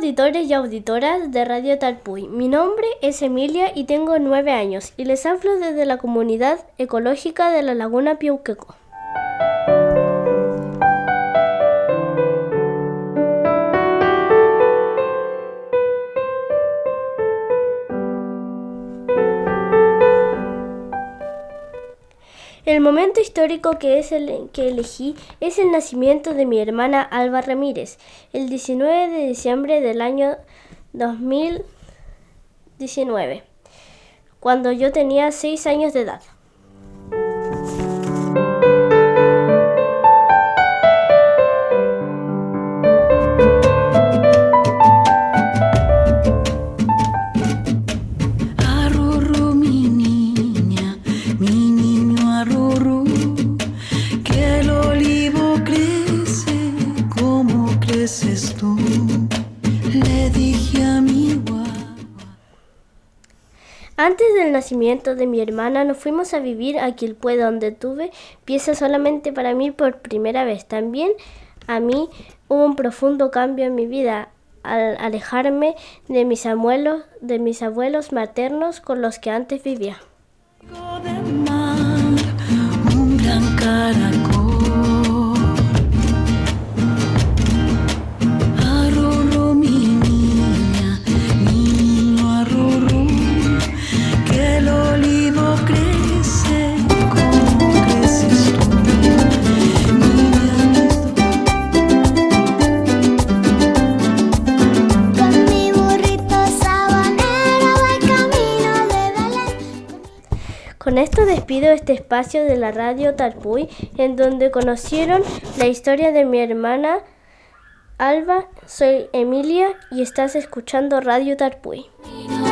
auditores y auditoras de Radio Talpuy. Mi nombre es Emilia y tengo 9 años y les hablo desde la comunidad ecológica de la Laguna Piauqueco. El momento histórico que elegí es el nacimiento de mi hermana Alba Ramírez, el 19 de diciembre del año 2019, cuando yo tenía 6 años de edad. Antes del nacimiento de mi hermana nos fuimos a vivir a Quilpué, donde tuve piezas solamente para mí por primera vez. También a mí hubo un profundo cambio en mi vida al alejarme de mis abuelos maternos con los que antes vivía. Un gran caracol. Con esto despido este espacio de la Radio Talpuy, en donde conocieron la historia de mi hermana Alba. Soy Emilia y estás escuchando Radio Talpuy.